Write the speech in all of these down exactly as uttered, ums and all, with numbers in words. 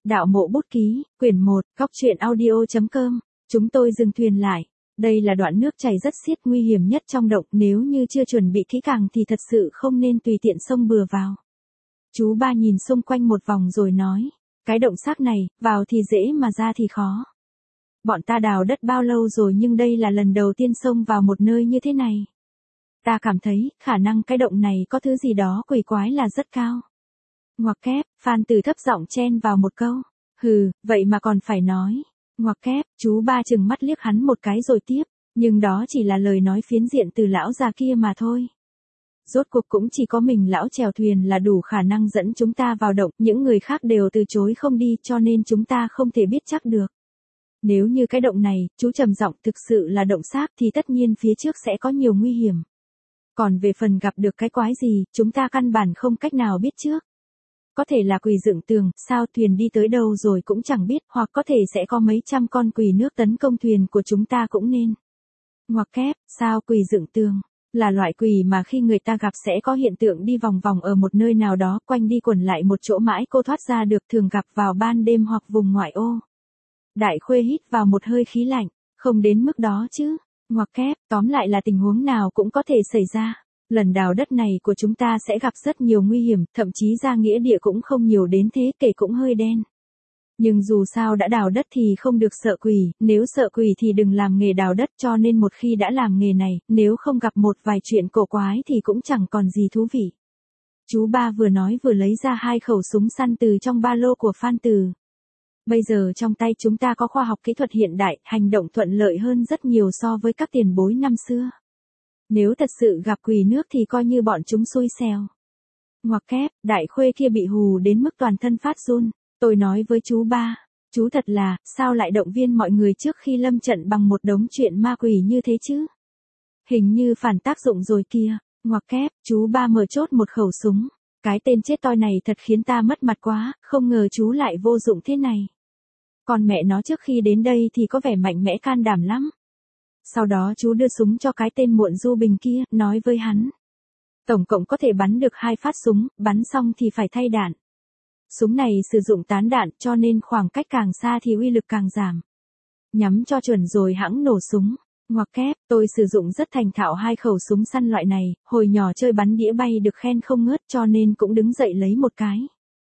Đạo mộ bút ký, quyển một, góc truyện audio chấm com. Chúng tôi dừng thuyền lại. Đây là đoạn nước chảy rất xiết nguy hiểm nhất trong động, nếu như chưa chuẩn bị kỹ càng thì thật sự không nên tùy tiện xông bừa vào. Chú ba nhìn xung quanh một vòng rồi nói, cái động xác này, vào thì dễ mà ra thì khó. Bọn ta đào đất bao lâu rồi nhưng đây là lần đầu tiên xông vào một nơi như thế này. Ta cảm thấy, khả năng cái động này có thứ gì đó quỷ quái là rất cao. Ngoặc kép, Phan Từ thấp giọng chen vào một câu. Hừ, vậy mà còn phải nói. Ngoặc kép, chú ba chừng mắt liếc hắn một cái rồi tiếp. Nhưng đó chỉ là lời nói phiến diện từ lão già kia mà thôi. Rốt cuộc cũng chỉ có mình lão chèo thuyền là đủ khả năng dẫn chúng ta vào động. Những người khác đều từ chối không đi cho nên chúng ta không thể biết chắc được. Nếu như cái động này, chú trầm giọng thực sự là động xác thì tất nhiên phía trước sẽ có nhiều nguy hiểm. Còn về phần gặp được cái quái gì, chúng ta căn bản không cách nào biết trước. Có thể là quỷ dựng tường, sao thuyền đi tới đâu rồi cũng chẳng biết, hoặc có thể sẽ có mấy trăm con quỷ nước tấn công thuyền của chúng ta cũng nên. Ngoặc kép, sao quỷ dựng tường? Là loại quỷ mà khi người ta gặp sẽ có hiện tượng đi vòng vòng ở một nơi nào đó, quanh đi quẩn lại một chỗ mãi cô thoát ra được, thường gặp vào ban đêm hoặc vùng ngoại ô. Đại Khuê hít vào một hơi khí lạnh, không đến mức đó chứ. Ngoặc kép, tóm lại là tình huống nào cũng có thể xảy ra. Lần đào đất này của chúng ta sẽ gặp rất nhiều nguy hiểm, thậm chí ra nghĩa địa cũng không nhiều đến thế, kể cũng hơi đen. Nhưng dù sao đã đào đất thì không được sợ quỷ, nếu sợ quỷ thì đừng làm nghề đào đất, cho nên một khi đã làm nghề này, nếu không gặp một vài chuyện cổ quái thì cũng chẳng còn gì thú vị. Chú ba vừa nói vừa lấy ra hai khẩu súng săn từ trong ba lô của Phan Từ. Bây giờ trong tay chúng ta có khoa học kỹ thuật hiện đại, hành động thuận lợi hơn rất nhiều so với các tiền bối năm xưa. Nếu thật sự gặp quỷ nước thì coi như bọn chúng xui xẻo. Ngoặc kép, Đại Khuê kia bị hù đến mức toàn thân phát run. Tôi nói với chú ba, chú thật là, sao lại động viên mọi người trước khi lâm trận bằng một đống chuyện ma quỷ như thế chứ? Hình như phản tác dụng rồi kia. Ngoặc kép, chú ba mở chốt một khẩu súng. Cái tên chết toi này thật khiến ta mất mặt quá, không ngờ chú lại vô dụng thế này. Còn mẹ nó trước khi đến đây thì có vẻ mạnh mẽ can đảm lắm. Sau đó chú đưa súng cho cái tên Muộn Du Bình kia, nói với hắn. Tổng cộng có thể bắn được hai phát súng, bắn xong thì phải thay đạn. Súng này sử dụng tán đạn cho nên khoảng cách càng xa thì uy lực càng giảm. Nhắm cho chuẩn rồi hẵng nổ súng. Ngoặc kép, tôi sử dụng rất thành thạo hai khẩu súng săn loại này, hồi nhỏ chơi bắn đĩa bay được khen không ngớt cho nên cũng đứng dậy lấy một cái.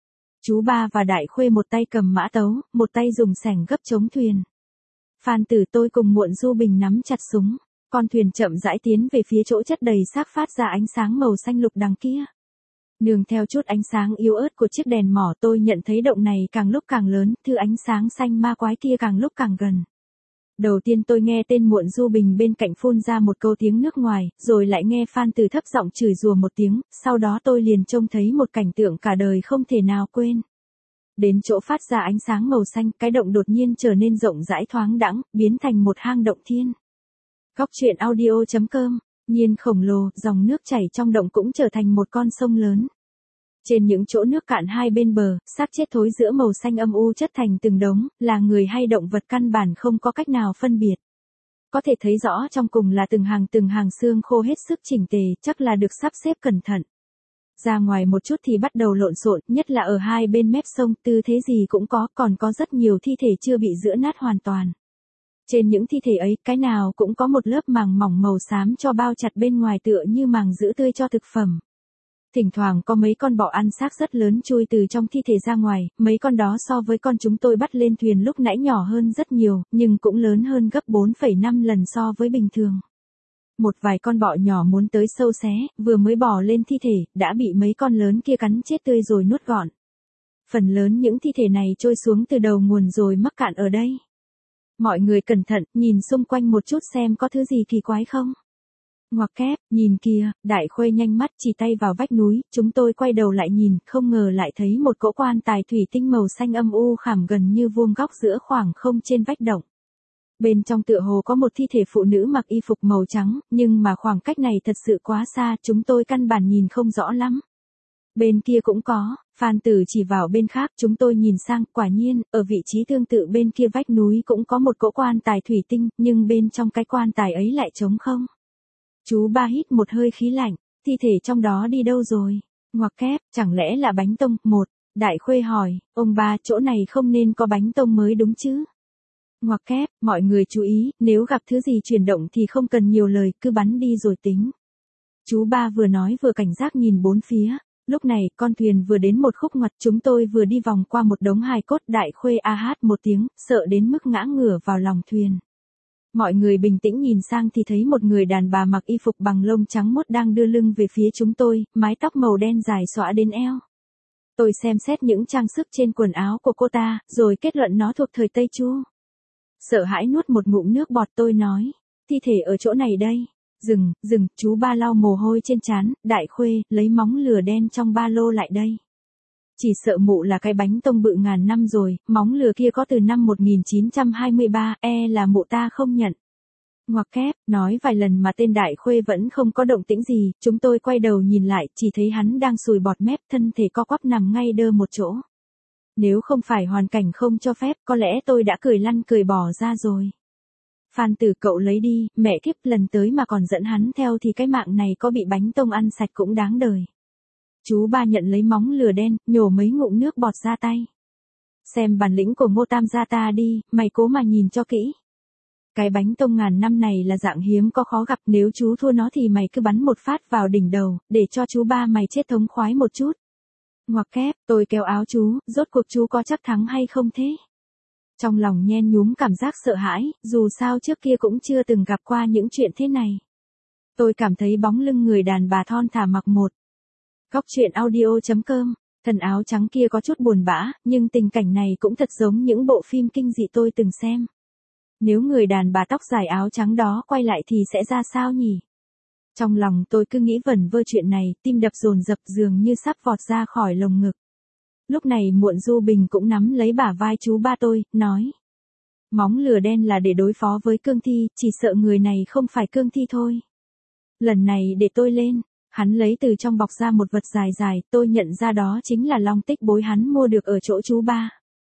Chú ba và Đại Khuê một tay cầm mã tấu, một tay dùng xẻng gấp chống thuyền. Phan Tử tôi cùng Muộn Du Bình nắm chặt súng, con thuyền chậm rãi tiến về phía chỗ chất đầy xác phát ra ánh sáng màu xanh lục đằng kia. Nương theo chút ánh sáng yếu ớt của chiếc đèn mỏ tôi nhận thấy động này càng lúc càng lớn, thứ ánh sáng xanh ma quái kia càng lúc càng gần. Đầu tiên tôi nghe tên Muộn Du Bình bên cạnh phun ra một câu tiếng nước ngoài, rồi lại nghe Phan Tử thấp giọng chửi rủa một tiếng, sau đó tôi liền trông thấy một cảnh tượng cả đời không thể nào quên. Đến chỗ phát ra ánh sáng màu xanh, cái động đột nhiên trở nên rộng rãi thoáng đãng, biến thành một hang động thiên. Góc truyện audio chấm com, nhiên khổng lồ, dòng nước chảy trong động cũng trở thành một con sông lớn. Trên những chỗ nước cạn hai bên bờ, xác chết thối giữa màu xanh âm u chất thành từng đống, là người hay động vật căn bản không có cách nào phân biệt. Có thể thấy rõ trong cùng là từng hàng từng hàng xương khô hết sức chỉnh tề, chắc là được sắp xếp cẩn thận. Ra ngoài một chút thì bắt đầu lộn xộn, nhất là ở hai bên mép sông, tư thế gì cũng có, còn có rất nhiều thi thể chưa bị giữa nát hoàn toàn. Trên những thi thể ấy, cái nào cũng có một lớp màng mỏng màu xám cho bao chặt bên ngoài tựa như màng giữ tươi cho thực phẩm. Thỉnh thoảng có mấy con bọ ăn xác rất lớn chui từ trong thi thể ra ngoài, mấy con đó so với con chúng tôi bắt lên thuyền lúc nãy nhỏ hơn rất nhiều, nhưng cũng lớn hơn gấp bốn phẩy năm lần so với bình thường. Một vài con bọ nhỏ muốn tới sâu xé, vừa mới bò lên thi thể, đã bị mấy con lớn kia cắn chết tươi rồi nuốt gọn. Phần lớn những thi thể này trôi xuống từ đầu nguồn rồi mắc cạn ở đây. Mọi người cẩn thận, nhìn xung quanh một chút xem có thứ gì kỳ quái không. Ngoặc kép, nhìn kìa, Đại Khuê nhanh mắt chỉ tay vào vách núi, chúng tôi quay đầu lại nhìn, không ngờ lại thấy một cỗ quan tài thủy tinh màu xanh âm u khảm gần như vuông góc giữa khoảng không trên vách động. Bên trong tựa hồ có một thi thể phụ nữ mặc y phục màu trắng, nhưng mà khoảng cách này thật sự quá xa, chúng tôi căn bản nhìn không rõ lắm. Bên kia cũng có, Phan Tử chỉ vào bên khác, chúng tôi nhìn sang, quả nhiên, ở vị trí tương tự bên kia vách núi cũng có một cỗ quan tài thủy tinh, nhưng bên trong cái quan tài ấy lại trống không. Chú ba hít một hơi khí lạnh, thi thể trong đó đi đâu rồi? Ngoặc kép, chẳng lẽ là bánh tông, một, Đại Khuê hỏi, ông ba, chỗ này không nên có bánh tông mới đúng chứ? Ngoặc kép, mọi người chú ý, nếu gặp thứ gì chuyển động thì không cần nhiều lời, cứ bắn đi rồi tính. Chú ba vừa nói vừa cảnh giác nhìn bốn phía. Lúc này, con thuyền vừa đến một khúc ngoặt, chúng tôi vừa đi vòng qua một đống hài cốt. Đại Khuê a hát một tiếng, sợ đến mức ngã ngửa vào lòng thuyền. Mọi người bình tĩnh nhìn sang thì thấy một người đàn bà mặc y phục bằng lông trắng muốt đang đưa lưng về phía chúng tôi, mái tóc màu đen dài xõa đến eo. Tôi xem xét những trang sức trên quần áo của cô ta, rồi kết luận nó thuộc thời Tây Chu. Sợ hãi nuốt một ngụm nước bọt, tôi nói, thi thể ở chỗ này đây. Dừng, dừng, chú ba lau mồ hôi trên trán. Đại Khuê, lấy móng lừa đen trong ba lô lại đây. Chỉ sợ mụ là cái bánh tông bự ngàn năm rồi, móng lừa kia có từ năm một nghìn chín trăm hai mươi ba, e là mụ ta không nhận. Ngoặc kép, nói vài lần mà tên Đại Khuê vẫn không có động tĩnh gì, chúng tôi quay đầu nhìn lại, chỉ thấy hắn đang sùi bọt mép, thân thể co quắp nằm ngay đơ một chỗ. Nếu không phải hoàn cảnh không cho phép, có lẽ tôi đã cười lăn cười bỏ ra rồi. Phan Tử, cậu lấy đi, mẹ kiếp, lần tới mà còn dẫn hắn theo thì cái mạng này có bị bánh tông ăn sạch cũng đáng đời. Chú ba nhận lấy móng lừa đen, nhổ mấy ngụm nước bọt ra tay. Xem bản lĩnh của Ngô Tam gia ta đi, mày cố mà nhìn cho kỹ. Cái bánh tông ngàn năm này là dạng hiếm có khó gặp, nếu chú thua nó thì mày cứ bắn một phát vào đỉnh đầu, để cho chú ba mày chết thống khoái một chút. Ngoặc kép, tôi kéo áo chú, rốt cuộc chú có chắc thắng hay không thế? Trong lòng nhen nhúm cảm giác sợ hãi, dù sao trước kia cũng chưa từng gặp qua những chuyện thế này. Tôi cảm thấy bóng lưng người đàn bà thon thả mặc một. Góc truyện audio chấm com, thần áo trắng kia có chút buồn bã, nhưng tình cảnh này cũng thật giống những bộ phim kinh dị tôi từng xem. Nếu người đàn bà tóc dài áo trắng đó quay lại thì sẽ ra sao nhỉ? Trong lòng tôi cứ nghĩ vẩn vơ chuyện này, tim đập dồn dập dường như sắp vọt ra khỏi lồng ngực. Lúc này Muộn Du Bình cũng nắm lấy bả vai chú ba tôi, nói. Móng lừa đen là để đối phó với cương thi, chỉ sợ người này không phải cương thi thôi. Lần này để tôi lên. Hắn lấy từ trong bọc ra một vật dài dài, tôi nhận ra đó chính là long tích bối hắn mua được ở chỗ chú ba.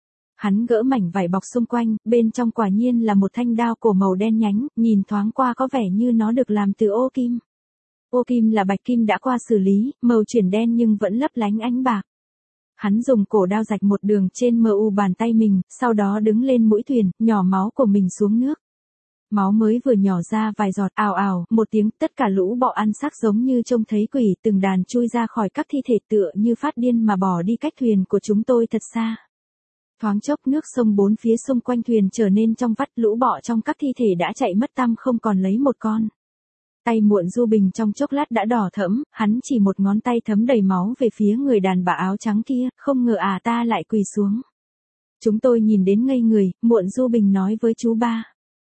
Hắn gỡ mảnh vải bọc xung quanh, bên trong quả nhiên là một thanh đao cổ màu đen nhánh, nhìn thoáng qua có vẻ như nó được làm từ ô kim. Ô kim là bạch kim đã qua xử lý, màu chuyển đen nhưng vẫn lấp lánh ánh bạc. Hắn dùng cổ đao rạch một đường trên mờ u bàn tay mình, sau đó đứng lên mũi thuyền, nhỏ máu của mình xuống nước. Máu mới vừa nhỏ ra vài giọt, ào ào, một tiếng, tất cả lũ bọ ăn xác giống như trông thấy quỷ, từng đàn chui ra khỏi các thi thể tựa như phát điên mà bỏ đi cách thuyền của chúng tôi thật xa. Thoáng chốc nước sông bốn phía xung quanh thuyền trở nên trong vắt, lũ bọ trong các thi thể đã chạy mất tăm không còn lấy một con. Tay Muộn Du Bình trong chốc lát đã đỏ thẫm, hắn chỉ một ngón tay thấm đầy máu về phía người đàn bà áo trắng kia, không ngờ à ta lại quỳ xuống. Chúng tôi nhìn đến ngây người, Muộn Du Bình nói với chú ba.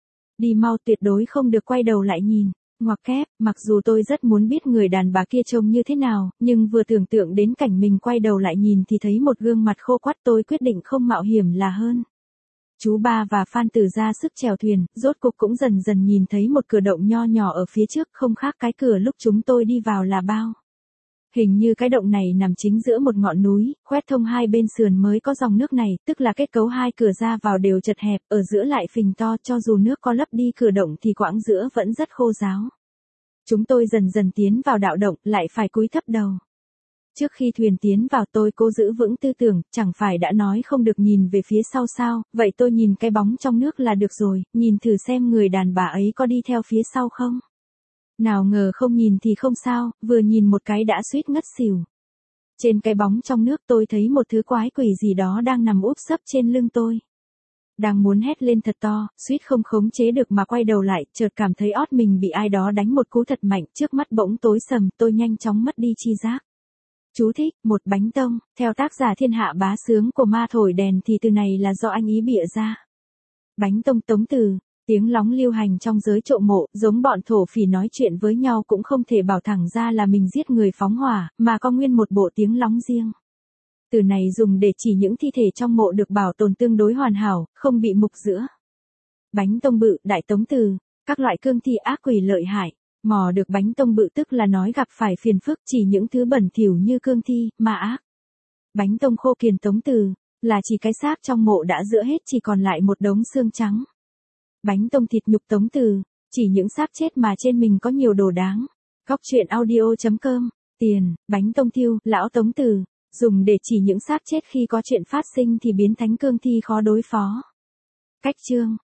Đi mau, tuyệt đối không được quay đầu lại nhìn. Ngoặc kép, mặc dù tôi rất muốn biết người đàn bà kia trông như thế nào, nhưng vừa tưởng tượng đến cảnh mình quay đầu lại nhìn thì thấy một gương mặt khô quắt, tôi quyết định không mạo hiểm là hơn. Chú ba và Phan Tử ra sức chèo thuyền, rốt cục cũng dần dần nhìn thấy một cửa động nho nhỏ ở phía trước, không khác cái cửa lúc chúng tôi đi vào là bao. Hình như cái động này nằm chính giữa một ngọn núi, khoét thông hai bên sườn mới có dòng nước này, tức là kết cấu hai cửa ra vào đều chật hẹp, ở giữa lại phình to, cho dù nước có lấp đi cửa động thì quãng giữa vẫn rất khô ráo. Chúng tôi dần dần tiến vào đạo động, lại phải cúi thấp đầu. Trước khi thuyền tiến vào tôi cố giữ vững tư tưởng, chẳng phải đã nói không được nhìn về phía sau sao, vậy tôi nhìn cái bóng trong nước là được rồi, nhìn thử xem người đàn bà ấy có đi theo phía sau không. Nào ngờ không nhìn thì không sao, vừa nhìn một cái đã suýt ngất xỉu. Trên cái bóng trong nước tôi thấy một thứ quái quỷ gì đó đang nằm úp sấp trên lưng tôi. Đang muốn hét lên thật to, suýt không khống chế được mà quay đầu lại, chợt cảm thấy ót mình bị ai đó đánh một cú thật mạnh, trước mắt bỗng tối sầm, tôi nhanh chóng mất đi chi giác. Chú thích, một bánh tông, theo tác giả Thiên Hạ Bá Sướng của Ma Thổi Đèn thì từ này là do anh ý bịa ra. Bánh tông tống từ, tiếng lóng lưu hành trong giới trộm mộ, giống bọn thổ phỉ nói chuyện với nhau cũng không thể bảo thẳng ra là mình giết người phóng hỏa, mà có nguyên một bộ tiếng lóng riêng. Từ này dùng để chỉ những thi thể trong mộ được bảo tồn tương đối hoàn hảo, không bị mục giữa. Bánh tông bự, đại tống từ, các loại cương thi ác quỷ lợi hại. Mò được bánh tông bự tức là nói gặp phải phiền phức, chỉ những thứ bẩn thỉu như cương thi, ma ác. Bánh tông khô kiền tống từ, là chỉ cái xác trong mộ đã rữa hết chỉ còn lại một đống xương trắng. Bánh tông thịt nhục tống từ, chỉ những xác chết mà trên mình có nhiều đồ đáng. Góc truyện audio chấm com, tiền, bánh tông thiêu, lão tống từ, Dùng để chỉ những xác chết khi có chuyện phát sinh thì biến thánh cương thi khó đối phó. Cách chương